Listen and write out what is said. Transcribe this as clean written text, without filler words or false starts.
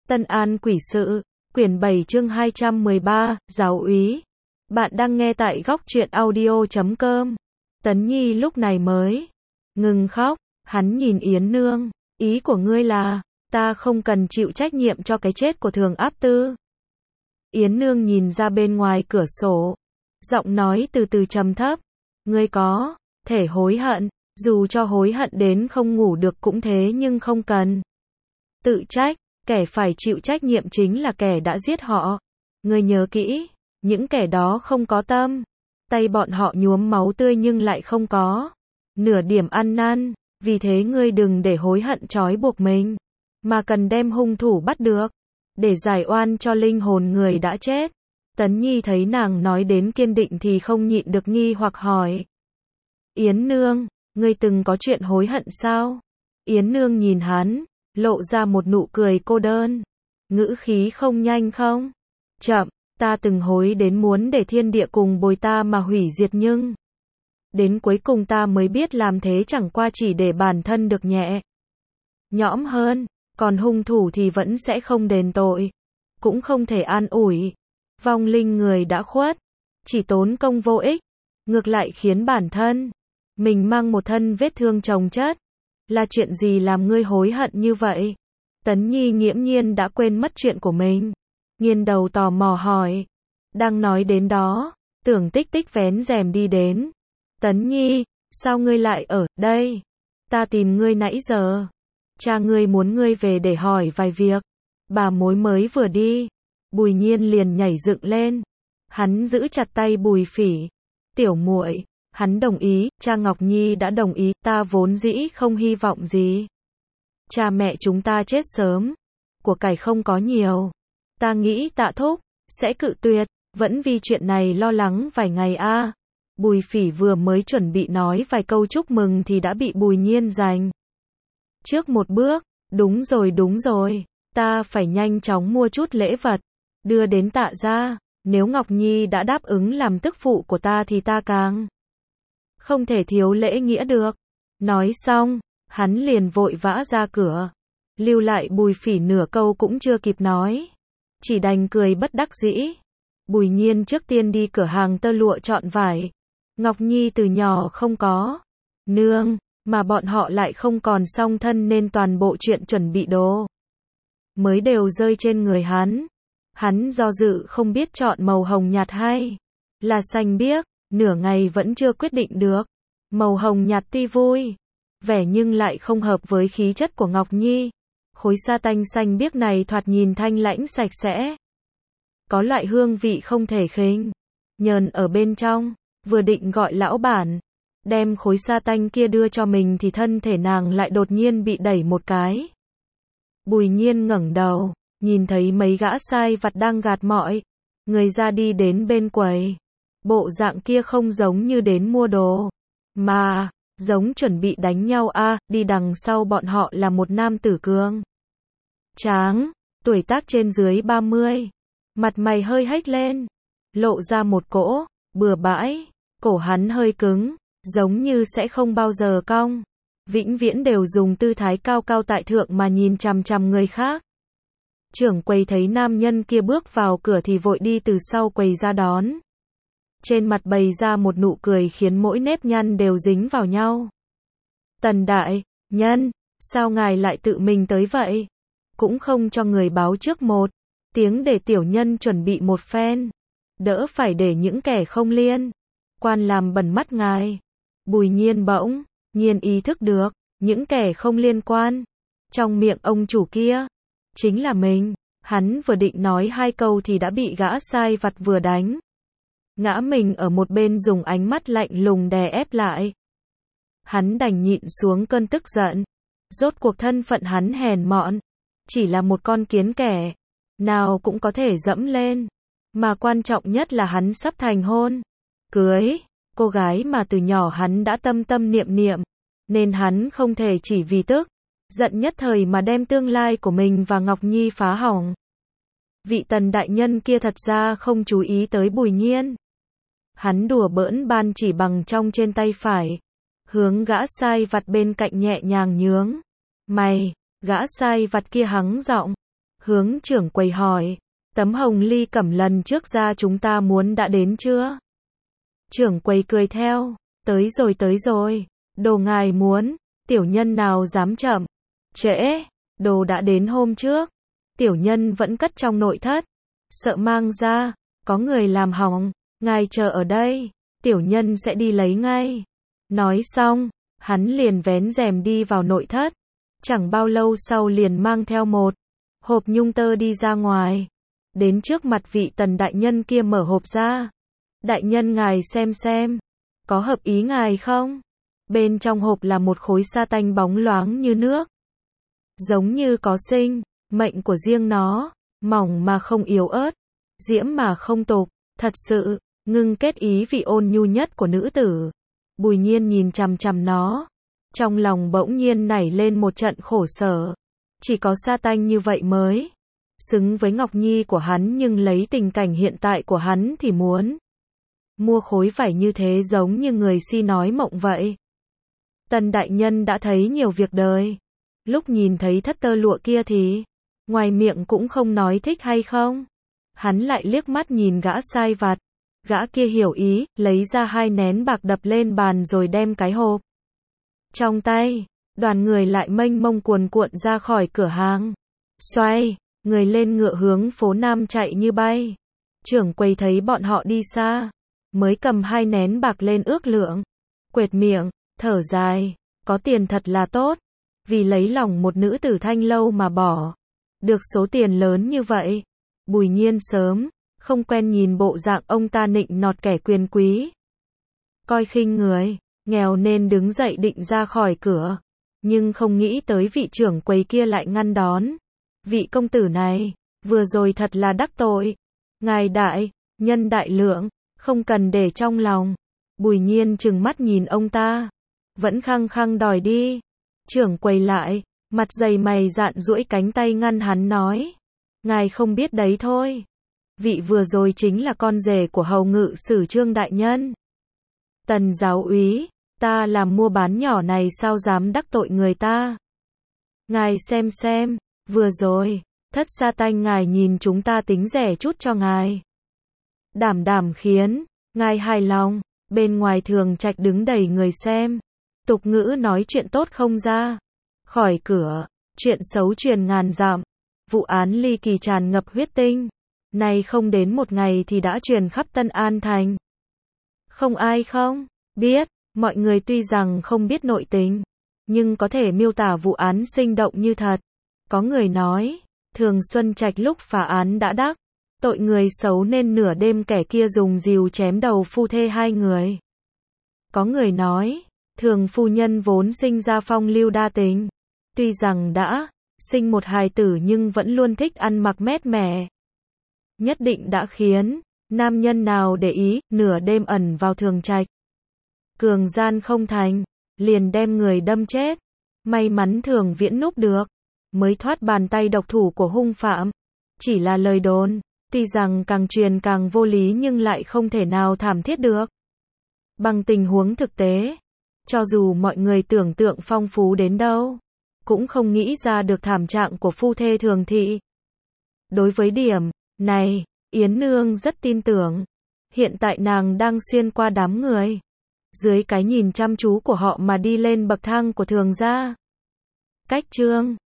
Tân An Quỷ Sự, quyển 7 chương 213, giáo úy. Bạn đang nghe tại góc truyện audio.com. Tấn Nhi lúc này mới ngừng khóc, hắn nhìn Yến Nương, ý của ngươi là, ta không cần chịu trách nhiệm cho cái chết của Thường Áp Tư. Yến Nương nhìn ra bên ngoài cửa sổ, giọng nói từ từ trầm thấp, ngươi có thể hối hận, dù cho hối hận đến không ngủ được cũng thế nhưng không cần tự trách, kẻ phải chịu trách nhiệm chính là kẻ đã giết họ. Ngươi nhớ kỹ, những kẻ đó không có tâm, tay bọn họ nhuốm máu tươi nhưng lại không có nửa điểm ăn năn, vì thế ngươi đừng để hối hận trói buộc mình, mà cần đem hung thủ bắt được, để giải oan cho linh hồn người đã chết. Tấn Nhi thấy nàng nói đến kiên định thì không nhịn được nghi hoặc hỏi. Yến Nương, ngươi từng có chuyện hối hận sao? Yến Nương nhìn hắn, lộ ra một nụ cười cô đơn. Ngữ khí không nhanh không chậm, ta từng hối đến muốn để thiên địa cùng bồi ta mà hủy diệt nhưng đến cuối cùng ta mới biết làm thế chẳng qua chỉ để bản thân được nhẹ nhõm hơn, còn hung thủ thì vẫn sẽ không đền tội, cũng không thể an ủi. Vong linh người đã khuất, chỉ tốn công vô ích, ngược lại khiến bản thân mình mang một thân vết thương chồng chất. Là chuyện gì làm ngươi hối hận như vậy? Tấn Nhi nghiễm nhiên đã quên mất chuyện của mình, nghiêng đầu tò mò hỏi. Đang nói đến đó, Tưởng Tích Tích vén rèm đi đến. Tấn Nhi, sao ngươi lại ở đây? Ta tìm ngươi nãy giờ. Cha ngươi muốn ngươi về để hỏi vài việc. Bà mối mới vừa đi, Bùi Nhiên liền nhảy dựng lên. Hắn giữ chặt tay Bùi Phỉ. Tiểu muội, hắn đồng ý, cha Ngọc Nhi đã đồng ý, ta vốn dĩ không hy vọng gì. Cha mẹ chúng ta chết sớm, của cải không có nhiều. Ta nghĩ Tạ thúc sẽ cự tuyệt, vẫn vì chuyện này lo lắng vài ngày a. Bùi Phỉ vừa mới chuẩn bị nói vài câu chúc mừng thì đã bị Bùi Nhiên giành trước một bước. Đúng rồi, ta phải nhanh chóng mua chút lễ vật, đưa đến Tạ gia. Nếu Ngọc Nhi đã đáp ứng làm tức phụ của ta thì ta càng không thể thiếu lễ nghĩa được. Nói xong, hắn liền vội vã ra cửa, lưu lại Bùi Phỉ nửa câu cũng chưa kịp nói, chỉ đành cười bất đắc dĩ. Bùi Nhiên trước tiên đi cửa hàng tơ lụa chọn vải. Ngọc Nhi từ nhỏ không có nương, mà bọn họ lại không còn song thân nên toàn bộ chuyện chuẩn bị đồ mới đều rơi trên người hắn. Hắn do dự không biết chọn màu hồng nhạt hay là xanh biếc, nửa ngày vẫn chưa quyết định được. Màu hồng nhạt tuy vui vẻ nhưng lại không hợp với khí chất của Ngọc Nhi. Khối sa tanh xanh biếc này thoạt nhìn thanh lãnh sạch sẽ, có loại hương vị không thể khinh nhờn ở bên trong. Vừa định gọi lão bản đem khối sa tanh kia đưa cho mình thì thân thể nàng lại đột nhiên bị đẩy một cái. Bùi Nhiên ngẩng đầu, nhìn thấy mấy gã sai vặt đang gạt mọi người ra đi đến bên quầy. Bộ dạng kia không giống như đến mua đồ, mà giống chuẩn bị đánh nhau a. Đi đằng sau bọn họ là một nam tử cường tráng, tuổi tác trên dưới 30, mặt mày hơi hếch lên, lộ ra một cỗ bừa bãi. Cổ hắn hơi cứng, giống như sẽ không bao giờ cong, vĩnh viễn đều dùng tư thái cao cao tại thượng mà nhìn chằm chằm người khác. Trưởng quầy thấy nam nhân kia bước vào cửa thì vội đi từ sau quầy ra đón. Trên mặt bày ra một nụ cười khiến mỗi nếp nhăn đều dính vào nhau. Tần đại nhân, sao ngài lại tự mình tới vậy? Cũng không cho người báo trước một tiếng để tiểu nhân chuẩn bị một phen, đỡ phải để những kẻ không liên quan làm bẩn mắt ngài. Bùi Nhiên bỗng nhiên ý thức được, những kẻ không liên quan trong miệng ông chủ kia chính là mình. Hắn vừa định nói hai câu thì đã bị gã sai vặt vừa đánh ngã mình ở một bên, dùng ánh mắt lạnh lùng đè ép lại. Hắn đành nhịn xuống cơn tức giận. Rốt cuộc thân phận hắn hèn mọn, chỉ là một con kiến kẻ nào cũng có thể dẫm lên, mà quan trọng nhất là hắn sắp thành hôn cưới cô gái mà từ nhỏ hắn đã tâm tâm niệm niệm, nên hắn không thể chỉ vì tức giận nhất thời mà đem tương lai của mình và Ngọc Nhi phá hỏng. Vị Tần đại nhân kia thật ra không chú ý tới Bùi Nhiên. Hắn đùa bỡn ban chỉ bằng trong trên tay phải, hướng gã sai vặt bên cạnh nhẹ nhàng nhướng mày. Gã sai vặt kia hắng giọng, hướng trưởng quầy hỏi, tấm hồng ly cẩm lần trước ra chúng ta muốn đã đến chưa? Trưởng quầy cười theo, tới rồi, đồ ngài muốn, tiểu nhân nào dám chậm, trễ, đồ đã đến hôm trước, tiểu nhân vẫn cất trong nội thất, sợ mang ra, có người làm hỏng, ngài chờ ở đây, tiểu nhân sẽ đi lấy ngay. Nói xong, hắn liền vén rèm đi vào nội thất, chẳng bao lâu sau liền mang theo một hộp nhung tơ đi ra ngoài, đến trước mặt vị Tần đại nhân kia mở hộp ra. Đại nhân ngài xem, có hợp ý ngài không? Bên trong hộp là một khối sa tanh bóng loáng như nước, giống như có sinh mệnh của riêng nó, mỏng mà không yếu ớt, diễm mà không tục, thật sự ngưng kết ý vị ôn nhu nhất của nữ tử. Bùi Nhiên nhìn chằm chằm nó, trong lòng bỗng nhiên nảy lên một trận khổ sở. Chỉ có sa tanh như vậy mới xứng với Ngọc Nhi của hắn, nhưng lấy tình cảnh hiện tại của hắn thì muốn mua khối vải như thế giống như người si nói mộng vậy. Tần đại nhân đã thấy nhiều việc đời, lúc nhìn thấy thất tơ lụa kia thì ngoài miệng cũng không nói thích hay không. Hắn lại liếc mắt nhìn gã sai vặt, gã kia hiểu ý, lấy ra 2 nén bạc đập lên bàn rồi đem cái hộp trong tay. Đoàn người lại mênh mông cuồn cuộn ra khỏi cửa hàng, xoay người lên ngựa hướng phố Nam chạy như bay. Trưởng quầy thấy bọn họ đi xa, mới cầm 2 nén bạc lên ước lượng, quệt miệng, thở dài, có tiền thật là tốt, vì lấy lòng một nữ tử Thanh Lâu mà bỏ được số tiền lớn như vậy. Bùi Nhiên sớm không quen nhìn bộ dạng ông ta nịnh nọt kẻ quyền quý, coi khinh người nghèo nên đứng dậy định ra khỏi cửa, nhưng không nghĩ tới vị trưởng quầy kia lại ngăn đón. Vị công tử này, vừa rồi thật là đắc tội. Ngài đại nhân đại lượng, không cần để trong lòng. Bùi Nhiên trừng mắt nhìn ông ta, vẫn khăng khăng đòi đi. Trưởng quầy lại, mặt dày mày dạn duỗi cánh tay ngăn hắn nói, ngài không biết đấy thôi. Vị vừa rồi chính là con rể của hầu ngự sử Trương đại nhân. Tần giáo úy, ta làm mua bán nhỏ này sao dám đắc tội người ta. Ngài xem, vừa rồi, thất sa tanh ngài nhìn chúng ta tính rẻ chút cho ngài. Đảm khiến ngài hài lòng. Bên ngoài thường trạch đứng đầy người xem, tục ngữ nói chuyện tốt không ra khỏi cửa, chuyện xấu truyền ngàn dặm. Vụ án ly kỳ tràn ngập huyết tinh, nay không đến một ngày thì đã truyền khắp Tân An thành. Không ai không biết, mọi người tuy rằng không biết nội tình, nhưng có thể miêu tả vụ án sinh động như thật. Có người nói, Thường Xuân Trạch lúc phá án đã đắc tội người xấu nên nửa đêm kẻ kia dùng rìu chém đầu phu thê 2 người. Có người nói, Thường phu nhân vốn sinh ra phong lưu đa tình, tuy rằng đã sinh một hài tử nhưng vẫn luôn thích ăn mặc mét mẻ. Nhất định đã khiến nam nhân nào để ý, nửa đêm ẩn vào Thường Trạch. Cường gian không thành, liền đem người đâm chết. May mắn Thường Viễn núp được, mới thoát bàn tay độc thủ của hung phạm. Chỉ là lời đồn, tuy rằng càng truyền càng vô lý nhưng lại không thể nào thảm thiết được. Bằng tình huống thực tế, cho dù mọi người tưởng tượng phong phú đến đâu, cũng không nghĩ ra được thảm trạng của phu thê Thường thị. Đối với điểm này, Yến Nương rất tin tưởng. Hiện tại nàng đang xuyên qua đám người, dưới cái nhìn chăm chú của họ mà đi lên bậc thang của Thường gia. Cách chương